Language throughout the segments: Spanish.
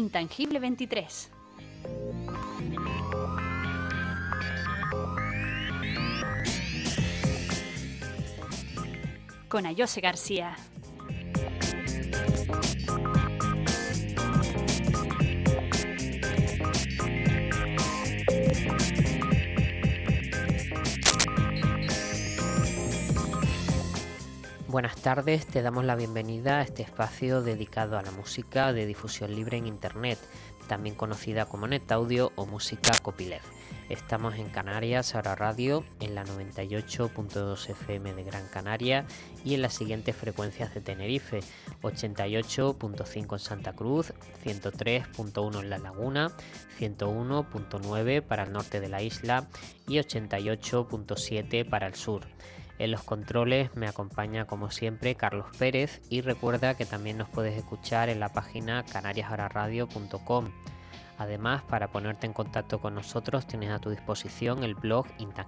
Intangible 23. Con Ayose García. Buenas tardes, te damos la bienvenida a este espacio dedicado a la música de difusión libre en Internet, también conocida como NetAudio o música copyleft. Estamos en Canarias, Ahora Radio, en la 98.2 FM de Gran Canaria y en las siguientes frecuencias de Tenerife: 88.5 en Santa Cruz, 103.1 en La Laguna, 101.9 para el norte de la isla y 88.7 para el sur. En los controles me acompaña como siempre Carlos Pérez, y recuerda que también nos puedes escuchar en la página canariasahoraradio.com. Además, para ponerte en contacto con nosotros tienes a tu disposición el blog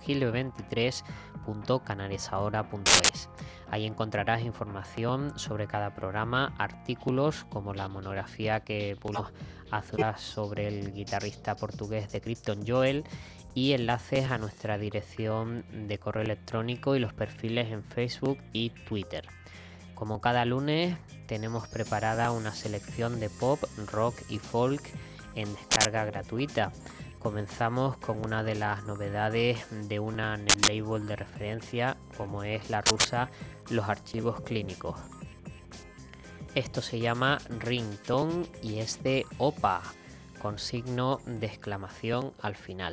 intangible23.canariasahora.es. Ahí encontrarás información sobre cada programa, artículos como la monografía que publicamos sobre el guitarrista portugués de Krypton Joel, y enlaces a nuestra dirección de correo electrónico y los perfiles en Facebook y Twitter. Como cada lunes, tenemos preparada una selección de pop, rock y folk en descarga gratuita. Comenzamos con una de las novedades de una netlabel de referencia como es la rusa Los Archivos Clínicos. Esto se llama Ringtone y es de OPA, con signo de exclamación al final.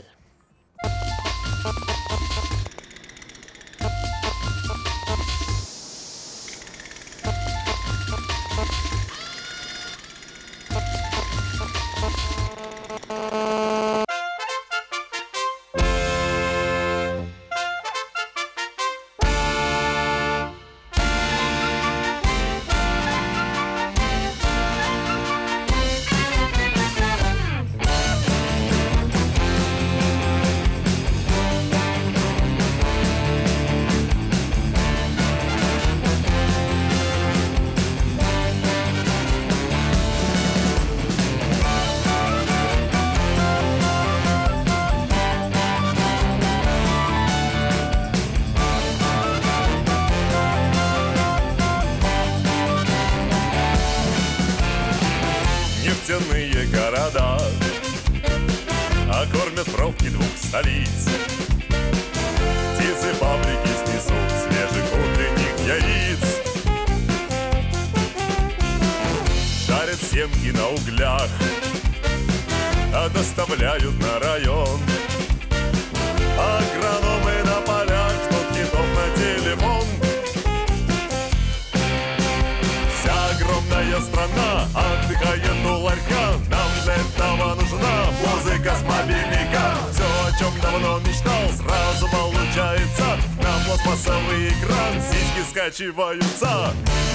Нефтяные города окормят пробки двух столиц. Птицы фабрики снесут свежих утренних яиц. Жарят семги на углях, а доставляют на район. Агрономы на полях ждут китов на телефон. Огромная страна отдыхает у ларька. Нам для этого нужна музыка с мобильника. Все, о чем давно мечтал, сразу получается. На пластмассовый экран сиськи скачиваются.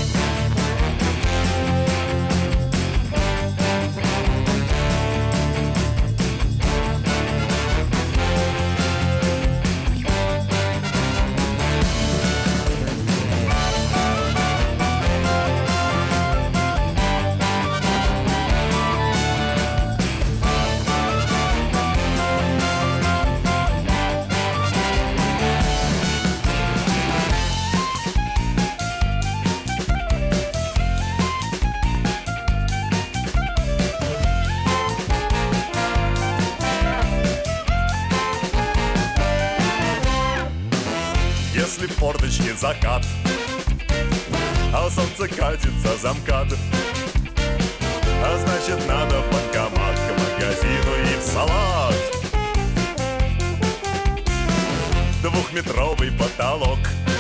Если в форточке закат, а солнце катится за МКАД, а значит надо в банкомат, к магазину и в салат. Двухметровый потолок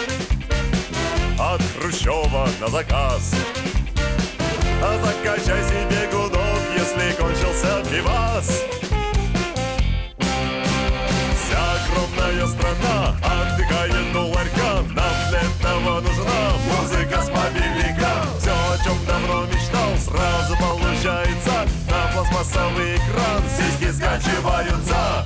от Хрущева на заказ. А закачай себе гудок, если кончился пивас. Огромная страна отдыхает у ларька. Нам для этого нужна музыка с мобильника. Все, о чем давно мечтал, сразу получается. На пластмассовый экран сиськи скачиваются.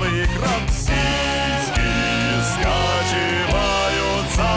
экран, сиськи скачиваются.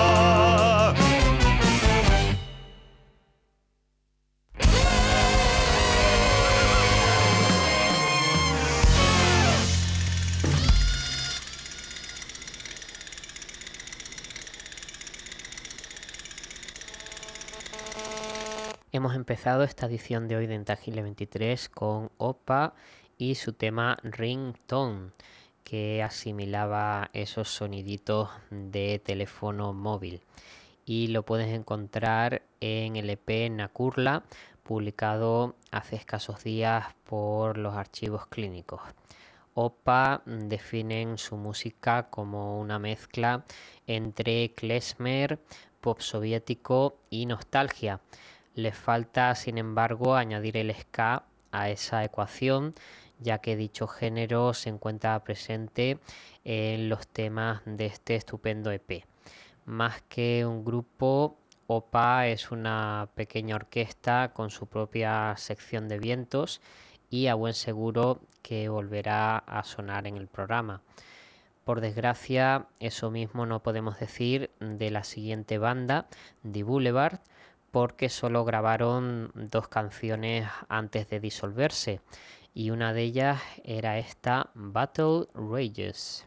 Hemos empezado esta edición de hoy de Intangible 23 con Oppa y su tema Ringtone, que asimilaba esos soniditos de teléfono móvil. Y lo puedes encontrar en el EP Nakurla, publicado hace escasos días por los Archivos Clínicos. Oppa definen su música como una mezcla entre klezmer, pop soviético y nostalgia. Les falta, sin embargo, añadir el ska a esa ecuación, ya que dicho género se encuentra presente en los temas de este estupendo EP. Más que un grupo, Oppa es una pequeña orquesta con su propia sección de vientos y a buen seguro que volverá a sonar en el programa. Por desgracia, eso mismo no podemos decir de la siguiente banda, The Boulevard, porque solo grabaron 2 canciones antes de disolverse, y una de ellas era esta, Battle Rages.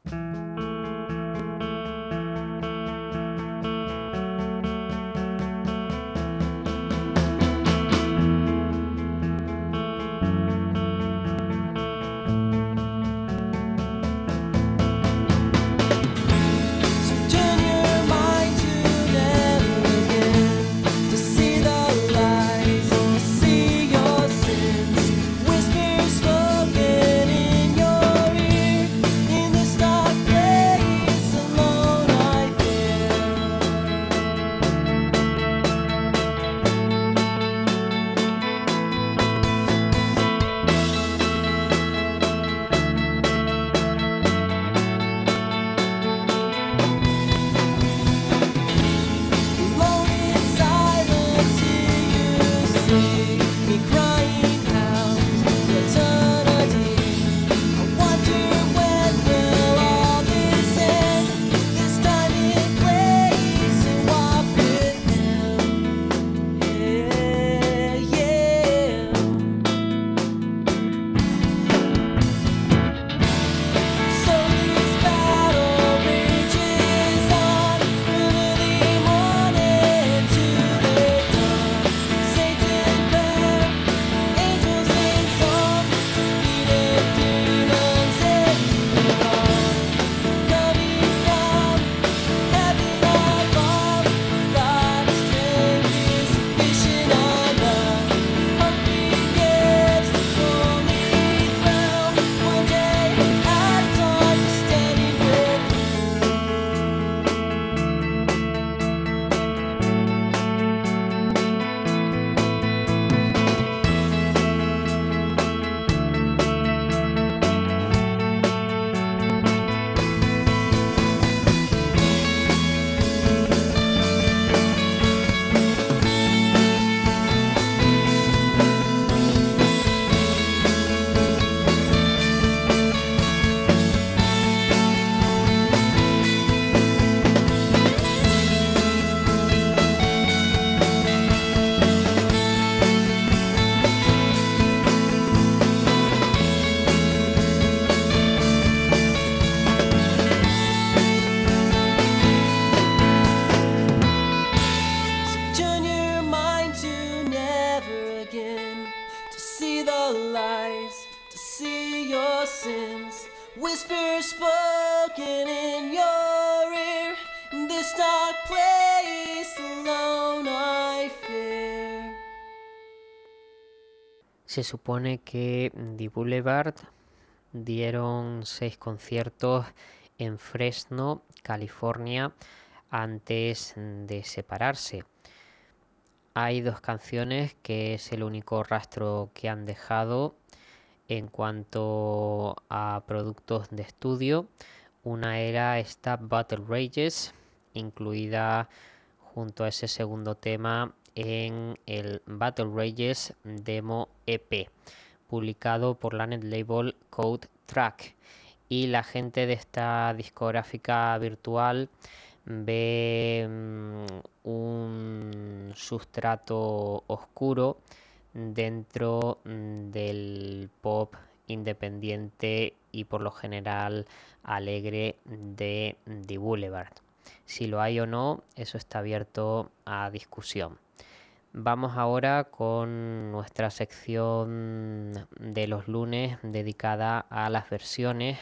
Whispers spoken in your ear. In this dark place alone I fear. Se supone que The Boulevard dieron 6 conciertos en Fresno, California, antes de separarse. Hay 2 canciones que es el único rastro que han dejado en cuanto a productos de estudio. Una era esta Battle Rages, incluida junto a ese segundo tema en el Battle Rages Demo EP, publicado por la net label Code Track, y la gente de esta discográfica virtual ve un sustrato oscuro dentro del pop independiente y por lo general alegre de The Boulevard. Si lo hay o no, eso está abierto a discusión. Vamos ahora con nuestra sección de los lunes dedicada a las versiones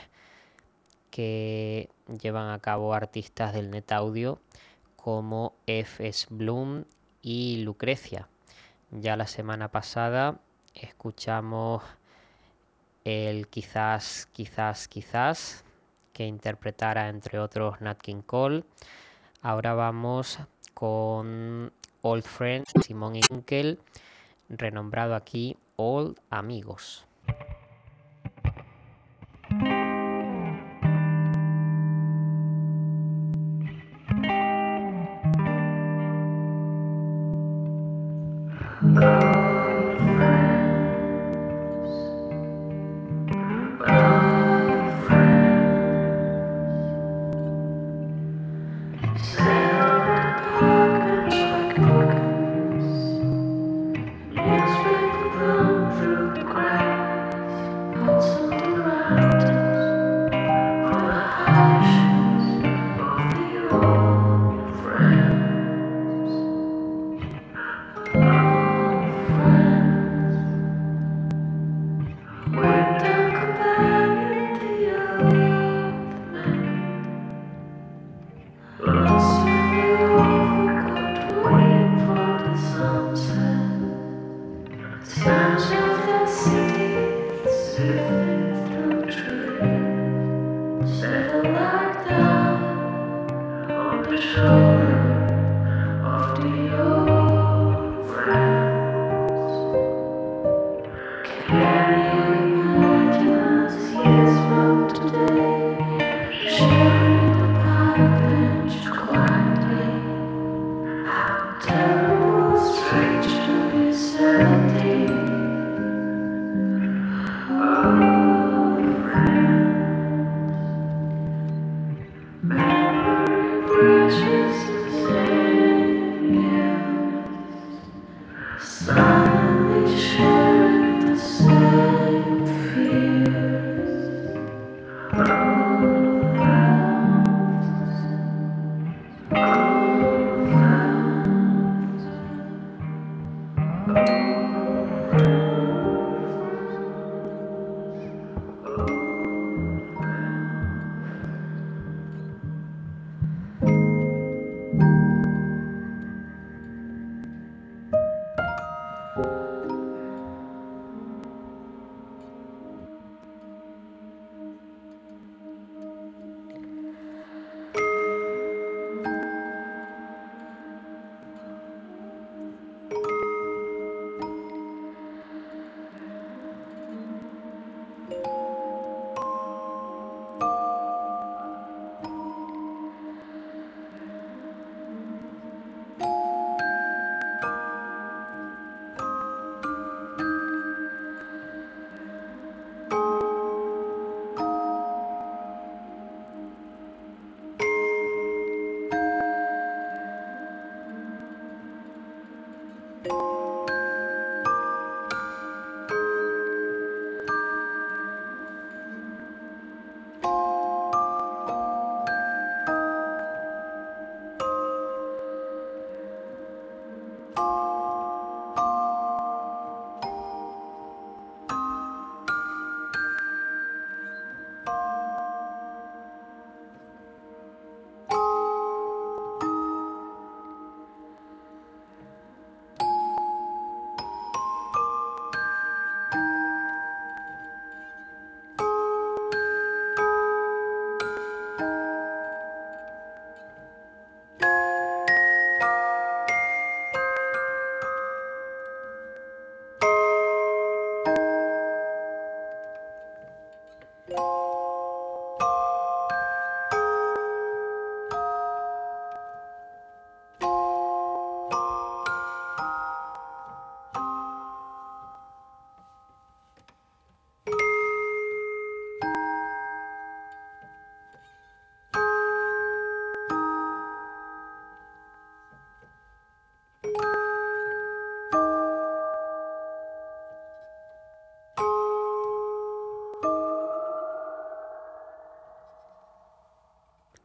que llevan a cabo artistas del net audio como F.S. Bloom y Lucrecia. Ya la semana pasada escuchamos el Quizás, quizás, quizás, que interpretara entre otros Nat King Cole. Ahora vamos con Old Friends, Simon y Garfunkel, renombrado aquí Old Amigos. Silently sharing the same.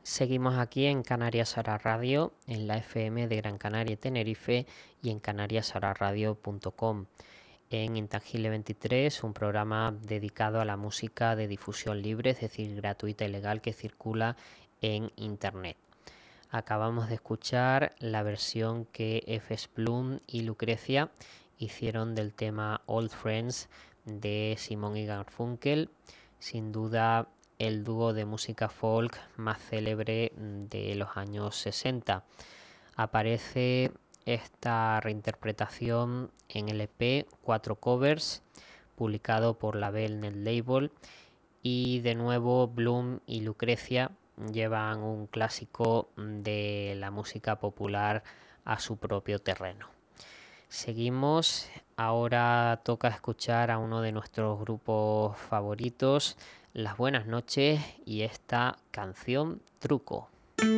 Seguimos aquí en Canarias Ahora Radio, en la FM de Gran Canaria y Tenerife y en canariasahoraradio.com. En Intangible 23, un programa dedicado a la música de difusión libre, es decir, gratuita y legal, que circula en Internet. Acabamos de escuchar la versión que F.S. Plum y Lucrecia hicieron del tema Old Friends de Simon y Garfunkel, sin duda el dúo de música folk más célebre de los años 60. Aparece esta reinterpretación en el EP 4 Covers, publicado por la Bell Net Label, y de nuevo Bloom y Lucrecia llevan un clásico de la música popular a su propio terreno. Seguimos, ahora toca escuchar a uno de nuestros grupos favoritos, Las Buenas Noches, y esta canción Truco.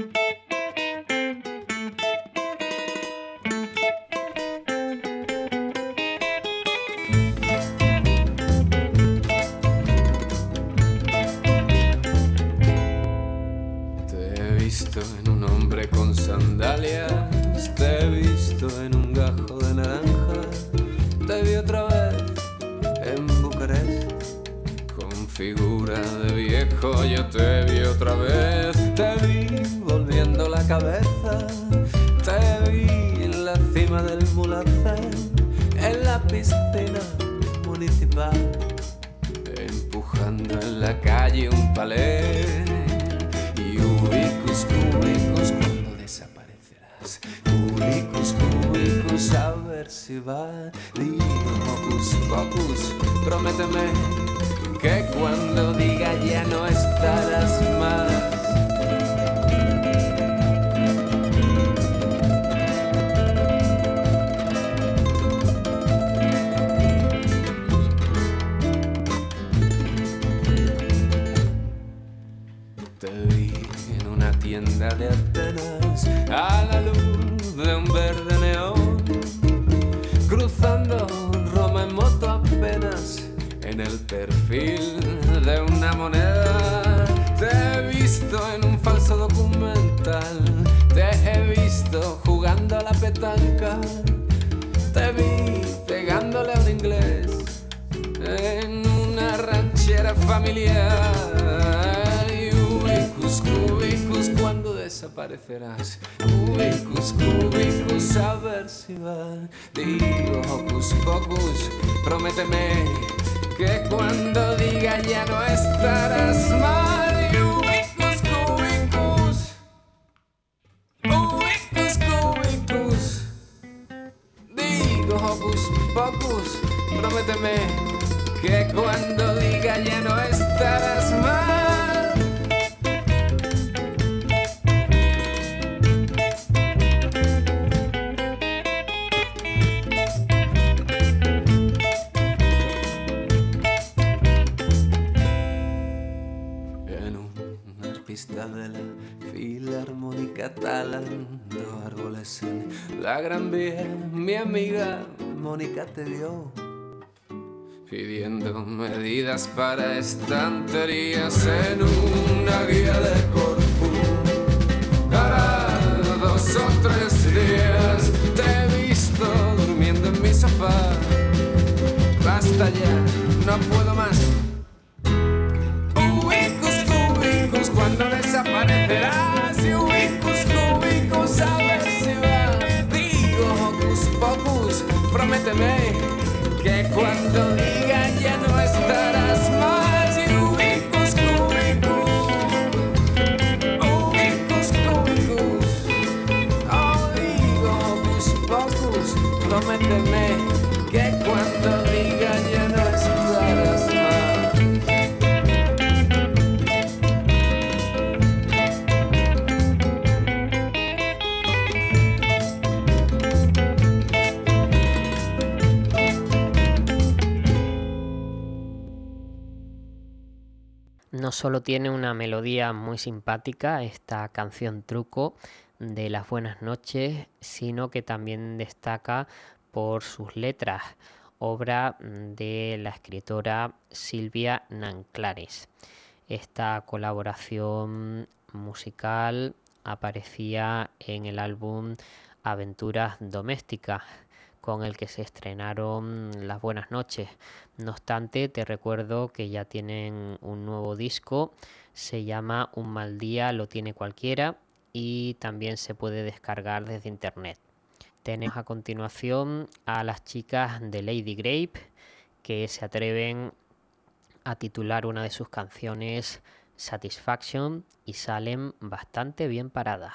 En un hombre con sandalias, te he visto en un gajo de naranja, te vi otra vez en Bucarest, con figura de viejo yo te vi otra vez, te vi volviendo la cabeza, te vi en la cima del Mulhacén, en la piscina municipal, empujando en la calle un palé. Cubicus, cubicus, ¿cuándo desaparecerás? Cubicus, cubicus, a ver si va. Digo, hocus pocus, prométeme que cuando diga ya no estarás más. Tienda de Atenas a la luz de un verde neón, cruzando Roma en moto apenas en el perfil de una moneda. Te he visto en un falso documental, te he visto jugando a la petanca, te vi pegándole a un inglés en una ranchera familiar. Cubicus, cubicus, ¿cuándo desaparecerás? Cubicus, cubicus, a ver si va. Digo, hocus pocus, prométeme que cuando diga ya no estarás mal. Cubicus, cubicus, cubicus, cubicus. Digo, hocus pocus, prométeme que cuando diga ya no estarás mal. De la filarmónica talando árboles en la Gran Vía, mi amiga Mónica te vio pidiendo medidas para estanterías en una guía de Corfú. Hará 2 o 3 días te he visto durmiendo en mi sofá. Basta ya, no puedo más. Cuando desaparecerás, cubicus, cubicus, a ver si va. Digo, hocus pocus, prométeme que cuando diga ya no estarás más. Cubicus, cubicus, cubicus, cubicus. Oh, digo, hocus pocus, prométeme que cuando diga ya no estarás más. No solo tiene una melodía muy simpática esta canción Truco de Las Buenas Noches, sino que también destaca por sus letras, obra de la escritora Silvia Nanclares. Esta colaboración musical aparecía en el álbum Aventuras Domésticas, con el que se estrenaron Las Buenas Noches. No obstante, te recuerdo que ya tienen un nuevo disco, se llama Un mal día lo tiene cualquiera y también se puede descargar desde internet. Tenemos a continuación a las chicas de Lady Grape, que se atreven a titular una de sus canciones Satisfaction y salen bastante bien paradas.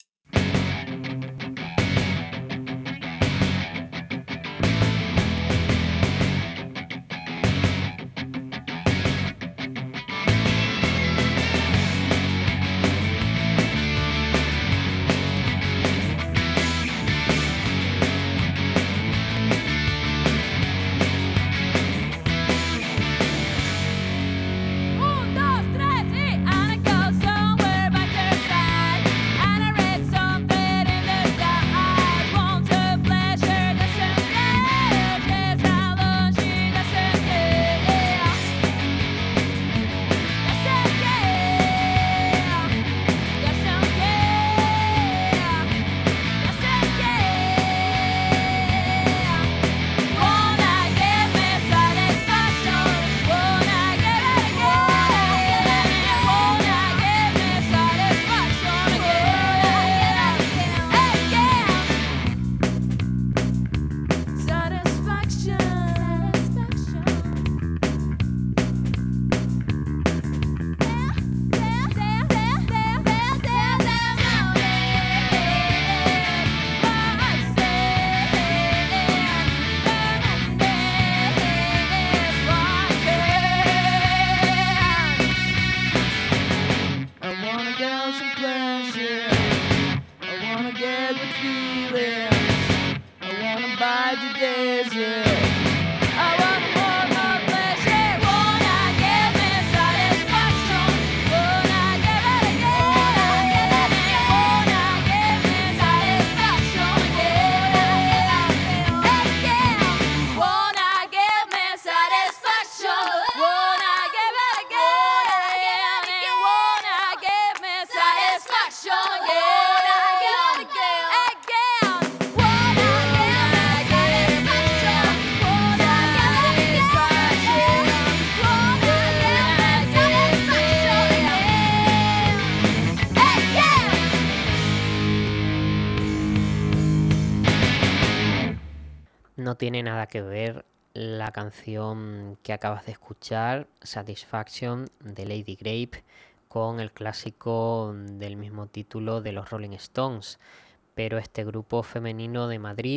No tiene nada que ver la canción que acabas de escuchar, Satisfaction, de Lady Grape, con el clásico del mismo título de los Rolling Stones, pero este grupo femenino de Madrid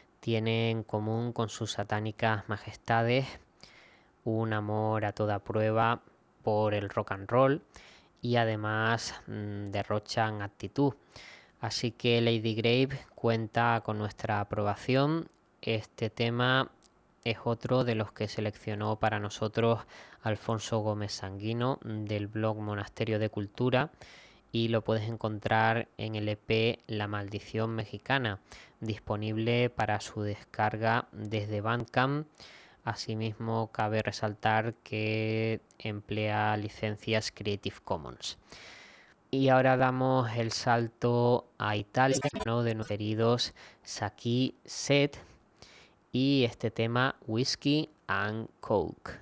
tiene en común con sus satánicas majestades un amor a toda prueba por el rock and roll y además derrochan actitud. Así que Lady Grape cuenta con nuestra aprobación. Este tema es otro de los que seleccionó para nosotros Alfonso Gómez Sanguino del blog Monasterio de Cultura y lo puedes encontrar en el EP La Maldición Mexicana, disponible para su descarga desde Bandcamp. Asimismo, cabe resaltar que emplea licencias Creative Commons. Y ahora damos el salto a Italia, ¿no?, de nuestros queridos Saki Set y este tema Whiskey and Coke.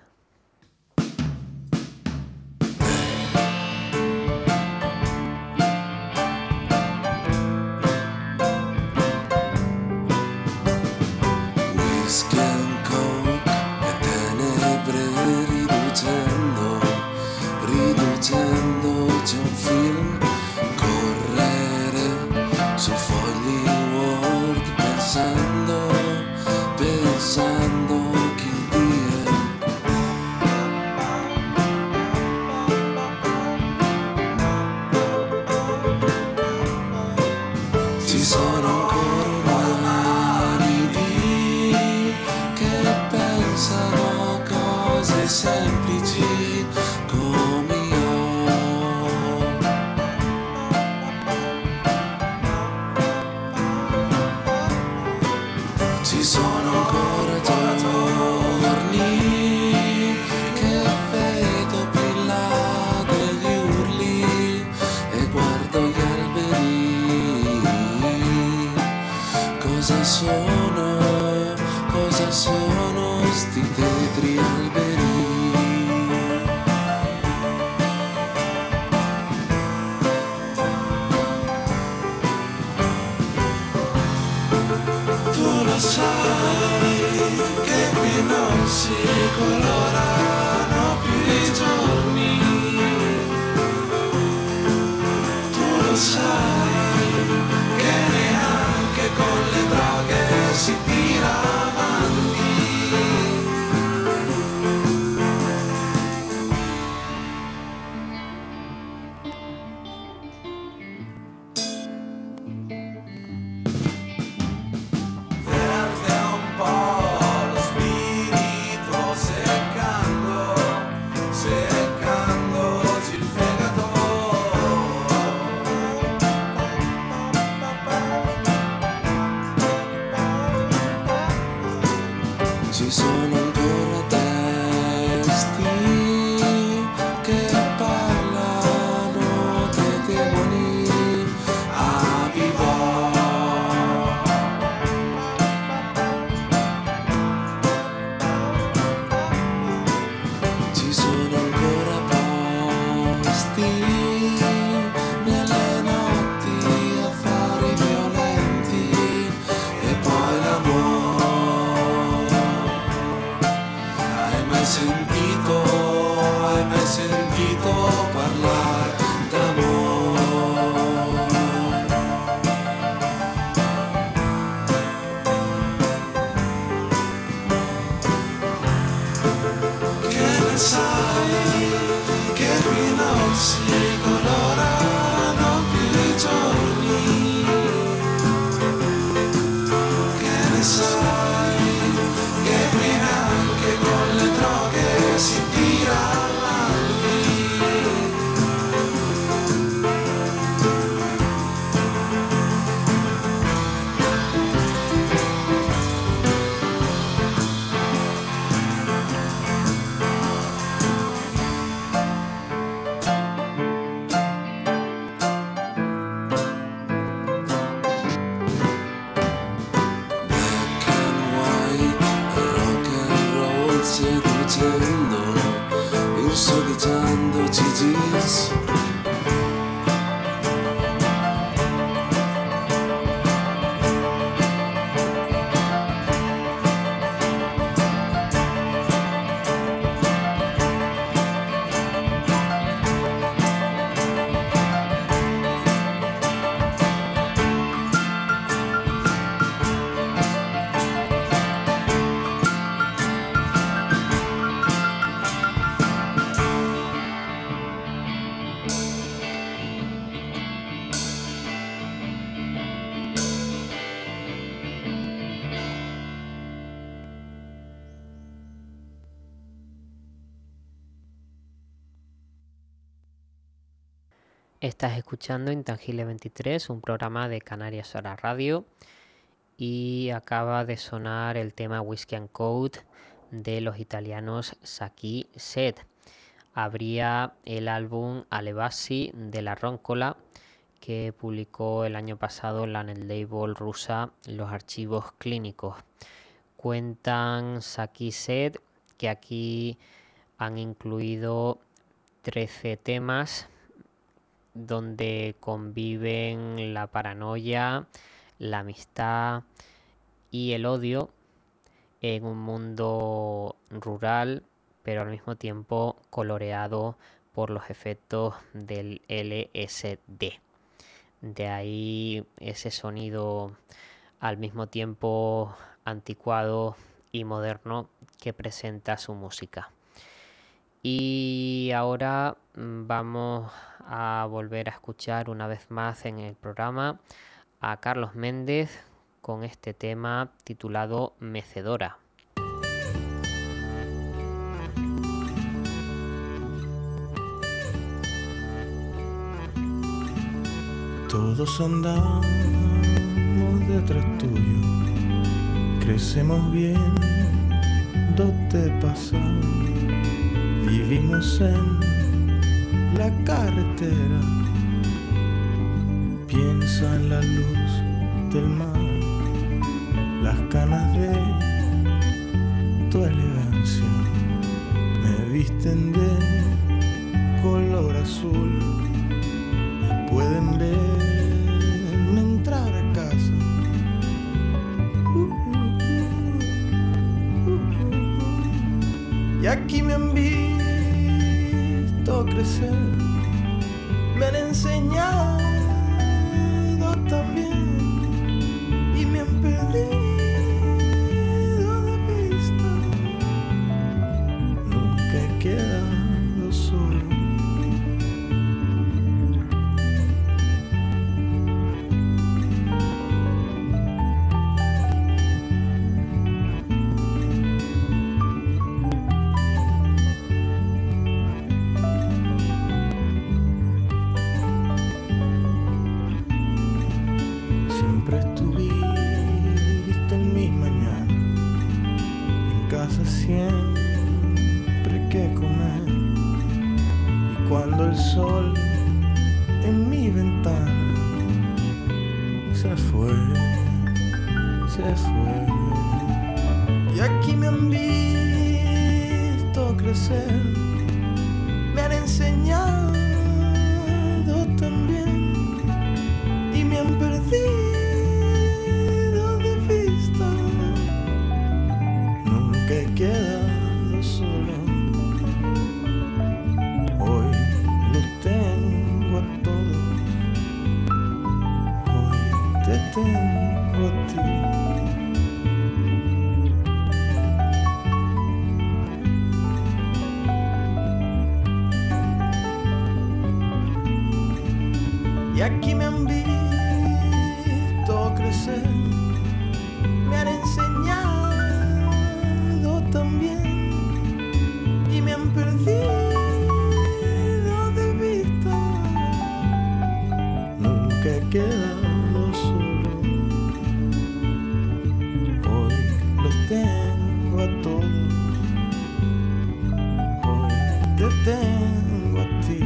Whisky and Coke e tenebre riducendo c'è un film, correre su fogli Word pensando che dire. Ci sono ancora umani che pensano a cose semplici come io. Ci sono ancora giorni che vedo brillare gli urli e colorano più i giorni. Tu lo sai che neanche con le droghe si tira avanti. Verde un po' lo spirito seccandoci il fegato. Ci sono ancora testi che parlano dei demoni a vivo. Ci sono ancora posti nelle notti, affari violenti e poi l'amore. Hai mai sentito parlare d'amore? Che ne sai che qui non si colorano più i giorni? Che ne sai che qui anche con le droghe si tira avanti? Black and white, rock and roll seducendo, insolitando GG's. Estás escuchando Intangible 23, un programa de Canarias Hora Radio, y acaba de sonar el tema Whiskey and Code de los italianos Saki Set. Abría el álbum Alevasi de la Roncola, que publicó el año pasado la label rusa Los Archivos Clínicos. Cuentan Saki Set que aquí han incluido 13 temas donde conviven la paranoia, la amistad y el odio en un mundo rural, pero al mismo tiempo coloreado por los efectos del LSD. De ahí ese sonido al mismo tiempo anticuado y moderno que presenta su música. Y ahora vamos a volver a escuchar una vez más en el programa a Carlos Méndez con este tema titulado Mecedora. Todos andamos detrás tuyo, crecemos bien, ¿dónde pasa? Vivimos en la carretera, piensa en la luz del mar, las canas de tu elegancia me visten de color azul y pueden verme entrar a casa. aquí me han visto crecer, me han enseñado también y me han perdido de vista. Nunca he quedado solo. Siempre que comer, y cuando el sol en mi ventana se fue, y aquí me han visto crecer, me han enseñado también y me han perdido de vista. Nunca he quedado solo. Hoy los tengo a todos. Hoy te tengo a ti. Y aquí me han visto crecer, me han enseñado también y me han perdido de vista. Nunca he quedado solo. Hoy los tengo a todos. Hoy te tengo a ti.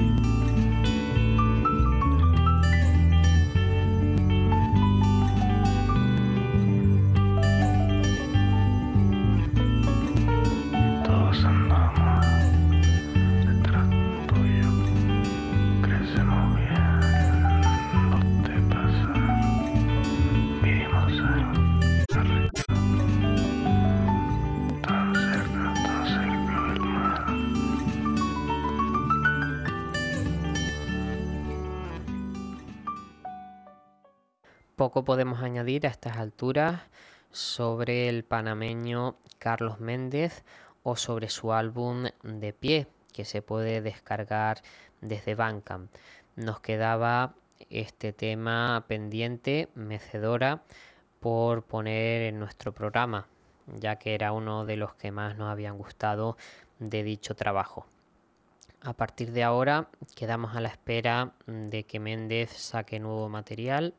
Poco podemos añadir a estas alturas sobre el panameño Carlos Méndez o sobre su álbum De Pie, que se puede descargar desde Bandcamp. Nos quedaba este tema pendiente, Mecedora, por poner en nuestro programa, ya que era uno de los que más nos habían gustado de dicho trabajo. A partir de ahora quedamos a la espera de que Méndez saque nuevo material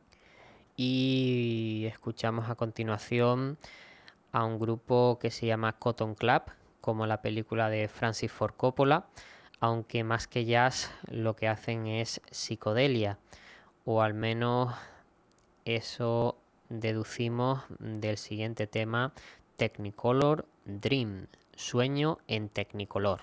y escuchamos a continuación a un grupo que se llama Cotton Club, como la película de Francis Ford Coppola, aunque más que jazz lo que hacen es psicodelia, o al menos eso deducimos del siguiente tema, Technicolor Dream, sueño en Technicolor.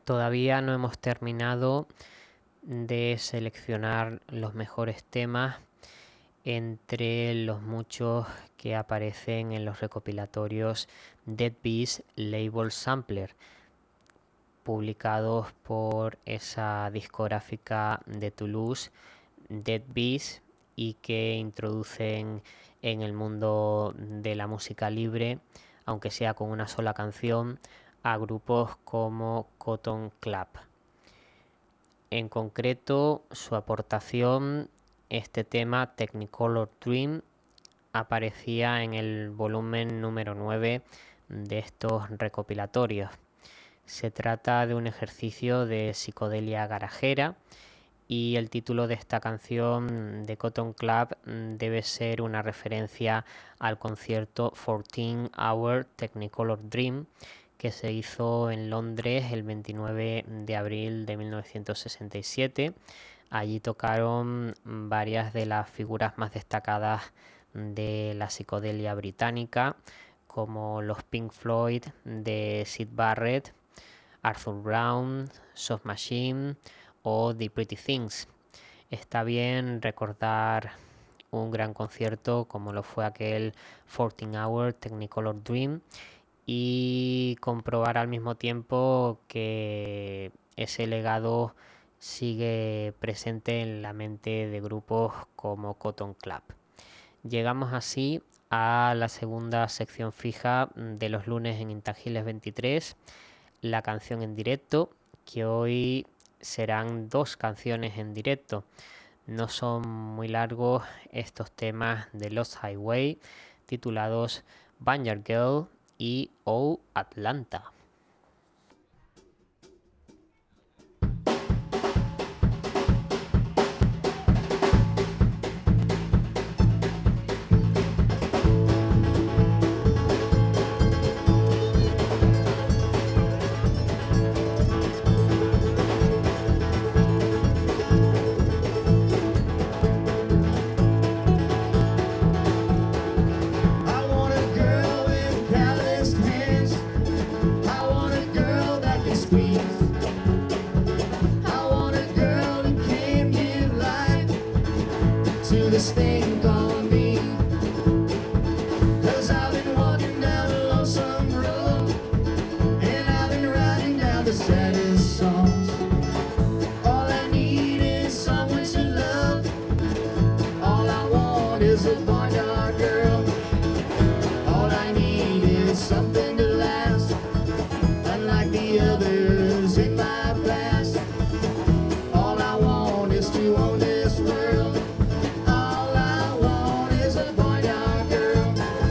Todavía no hemos terminado de seleccionar los mejores temas entre los muchos que aparecen en los recopilatorios Dead Bees Label Sampler, publicados por esa discográfica de Toulouse, Dead Bees, y que introducen en el mundo de la música libre, aunque sea con una sola canción, a grupos como Cotton Club. En concreto, su aportación, este tema Technicolor Dream, aparecía en el volumen número 9 de estos recopilatorios. Se trata de un ejercicio de psicodelia garajera y el título de esta canción de Cotton Club debe ser una referencia al concierto 14 Hour Technicolor Dream, que se hizo en Londres el 29 de abril de 1967. Allí tocaron varias de las figuras más destacadas de la psicodelia británica, como los Pink Floyd de Syd Barrett, Arthur Brown, Soft Machine o The Pretty Things. Está bien recordar un gran concierto como lo fue aquel 14 Hour Technicolor Dream y comprobar al mismo tiempo que ese legado sigue presente en la mente de grupos como Cotton Club. Llegamos así a la segunda sección fija de los lunes en Intangibles 23, la canción en directo, que hoy serán 2 canciones en directo. No son muy largos estos temas de Lost Highway, titulados Vineyard Girl y Oh Atlanta. I want a girl with calloused hands. I want a girl that can squeeze. I want a girl who can give life to this thing called me. 'Cause I've been walking down a lonesome road, and I've been writing down the saddest songs. All I need is someone to love. All I want is a barnyard girl. All I need is something to last, unlike the others in my past. All I want is to own this world. All I want is a barnyard girl.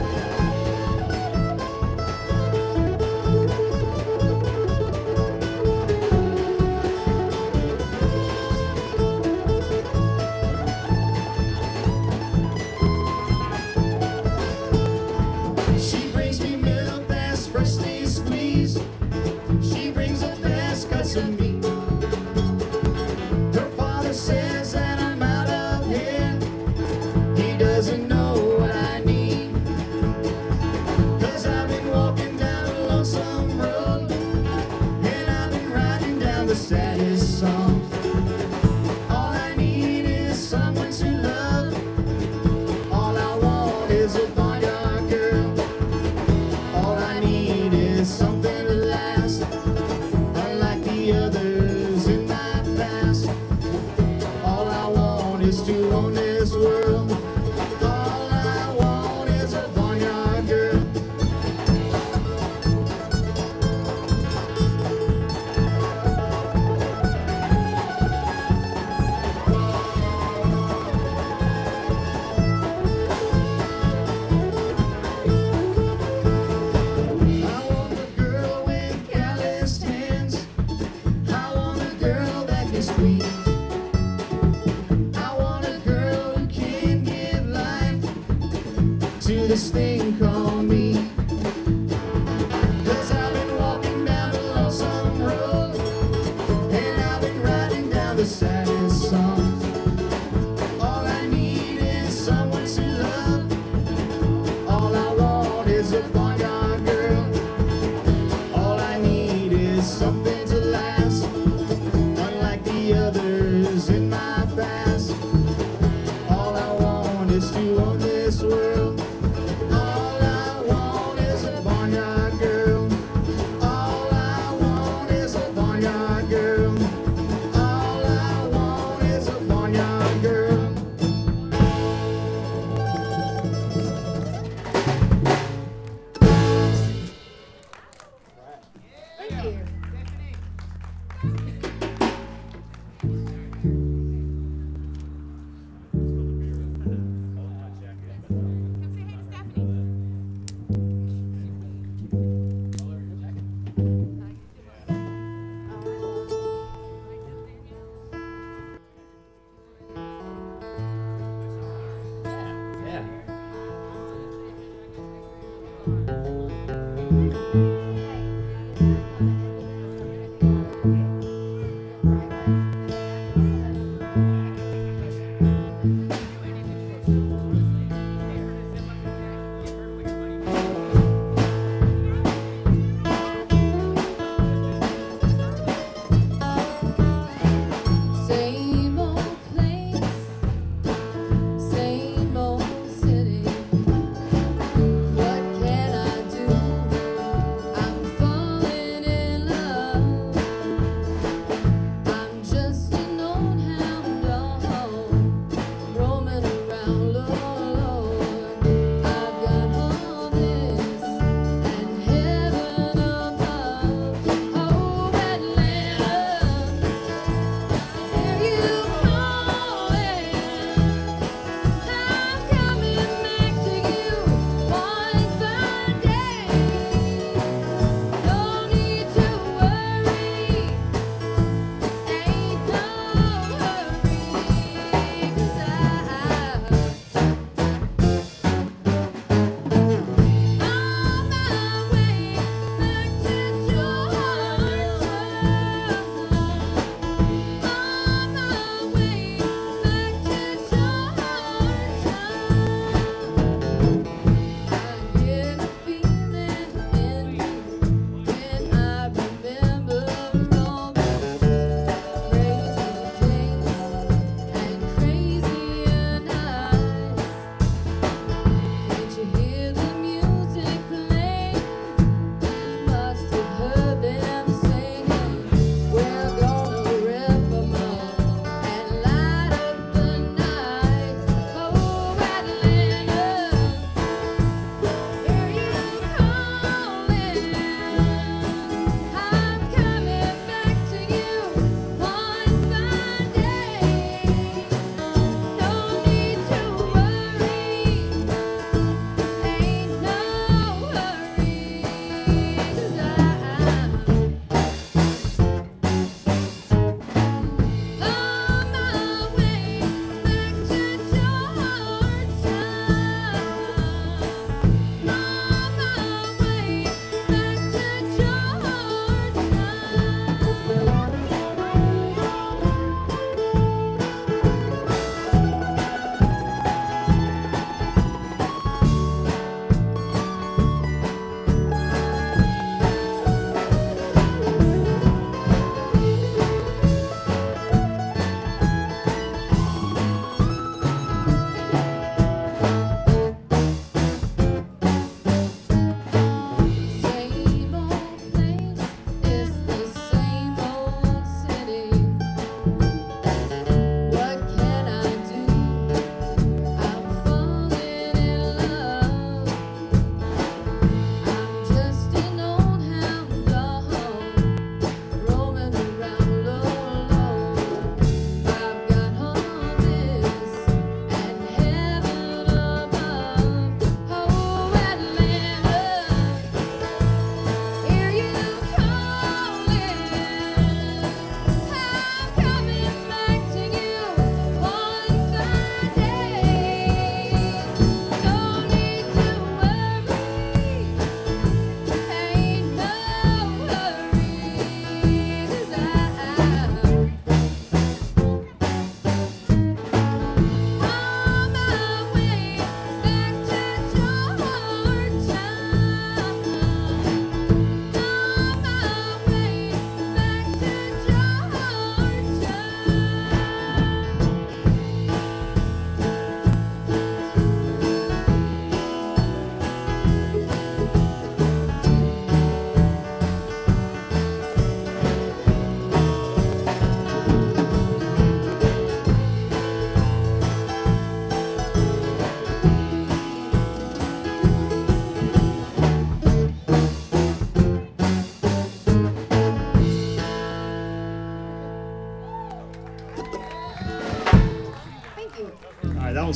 She brings me milk that's freshly squeezed. She brings the best cuts of meat. Her father says that I'm out of here. He doesn't know what I need. 'Cause I've been walking down a lonesome road, and I've been writing down the saddest songs. All I need is someone to love. All I want is a barnyard girl. All I need is something to last, unlike the others in my past. All I want is to own this world. All I want is a barnyard girl. I want a girl with calloused hands. I want a girl that can squeeze. I want a girl who can give life to this thing called me. 'Cause I've been walking down a lonesome road, and I've been writing down the saddest songs. All I need is someone to love. All I want is a barnyard girl. All I need is something to last,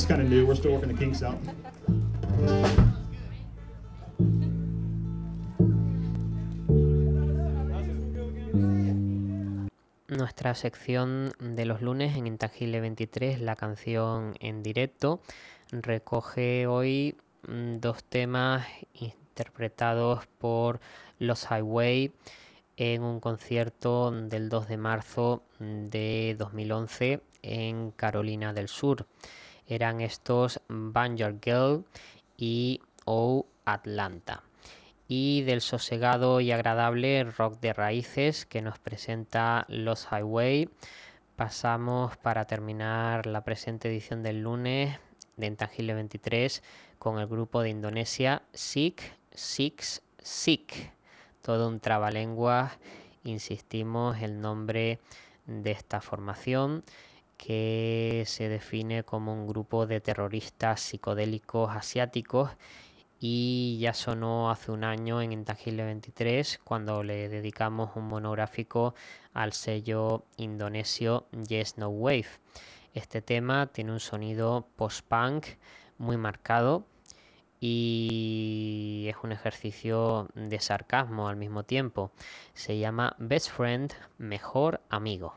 kind of new. We're still working the kinks out. Nuestra sección de los lunes en Intangible 23, la canción en directo, recoge hoy dos temas interpretados por Los Highway en un concierto del 2 de marzo de 2011 en Carolina del Sur. Eran estos Banjo Girl y Oh Atlanta. Y del sosegado y agradable rock de raíces que nos presenta Los Highway, pasamos para terminar la presente edición del lunes de Intangible 23 con el grupo de Indonesia Sik Six Sik. Todo un trabalenguas, insistimos, el nombre de esta formación que se define como un grupo de terroristas psicodélicos asiáticos y ya sonó hace un año en Intangible 23 cuando le dedicamos un monográfico al sello indonesio Yes No Wave. Este tema tiene un sonido post-punk muy marcado y es un ejercicio de sarcasmo al mismo tiempo. Se llama Best Friend, Mejor Amigo.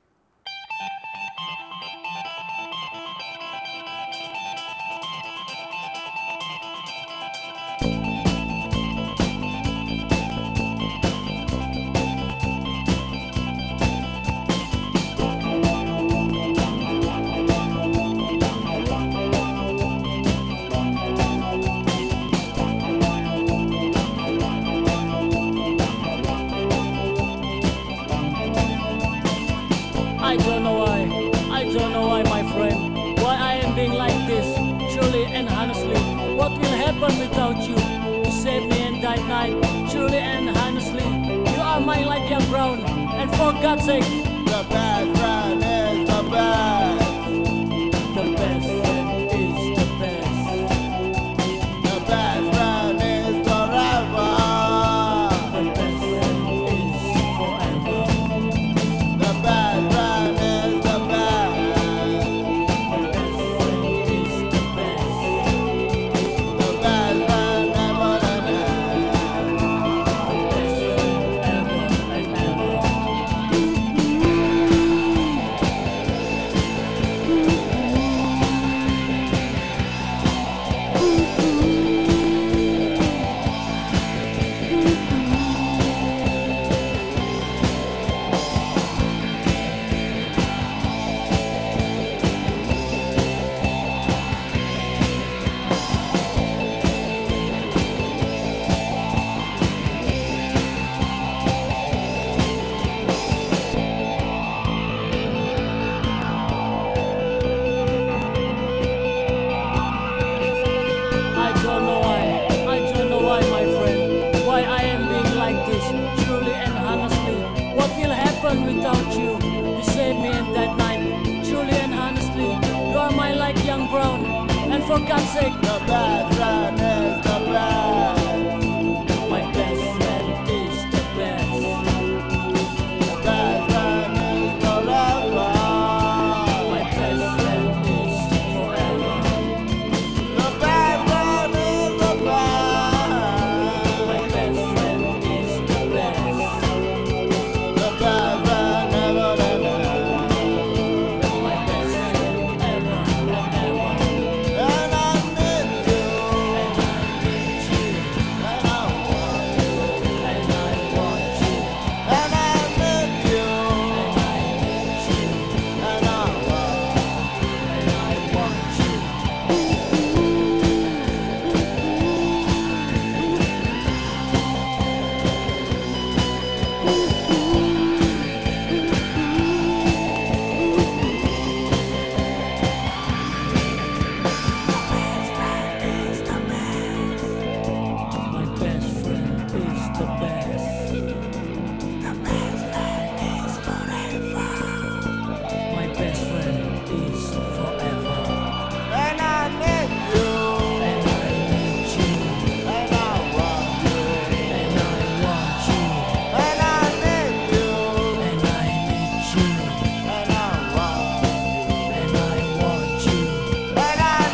I don't know why, my friend, why I am being like this, truly and honestly. What will happen without you? You saved me in that night, truly and honestly. You are my light, young brown, and for God's sake, the best friend is the best. The best friend is the best. The best friend is forever. The best friend is forever. The best friend is the best. The best friend is the best. The best friend ever and ever. The best friend ever and ever. I don't know why, my friend, why I am being like this, truly and honestly. What will happen without you? You saved me in that night, truly and honestly. You are my light, young brown, and for God's sake, the best friend is the best. My best friend is the best. The best friend is forever. My best friend is forever. The best friend is the best. My best friend is the best. The best friend ever and ever. My best friend ever and ever. And I need you. And I need you. And I want you. And I want you. And I need you. And I need you. And I want you. And I want you. My best friend is the best. The best friend is forever. My best friend is forever. And I need you. And I need you. And I want you. And I want you. And I need you. And I need you. And I want you. And I want you. And I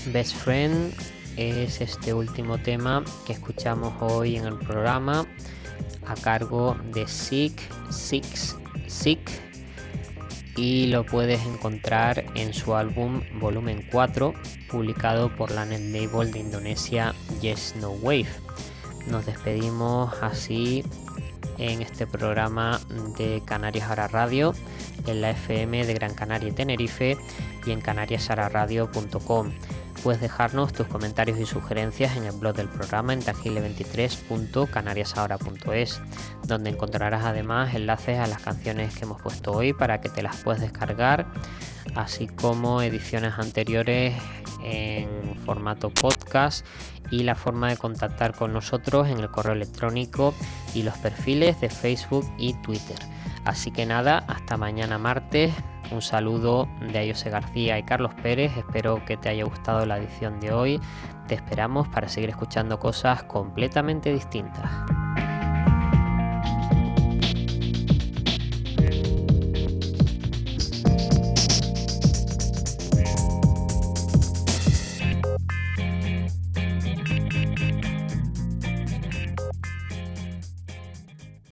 Best Friend es este último tema que escuchamos hoy en el programa, a cargo de Sick, y lo puedes encontrar en su álbum Volumen 4, publicado por la net label de Indonesia Yes No Wave. Nos despedimos así en este programa de Canarias Ahora Radio, en la FM de Gran Canaria y Tenerife y en canariasahoraradio.com. Puedes dejarnos tus comentarios y sugerencias en el blog del programa en tangible23.canariasahora.es, donde encontrarás además enlaces a las canciones que hemos puesto hoy para que te las puedas descargar, así como ediciones anteriores en formato podcast y la forma de contactar con nosotros en el correo electrónico y los perfiles de Facebook y Twitter. Así que nada, hasta mañana martes. Un saludo de Ayose García y Carlos Pérez. Espero que te haya gustado la edición de hoy. Te esperamos para seguir escuchando cosas completamente distintas.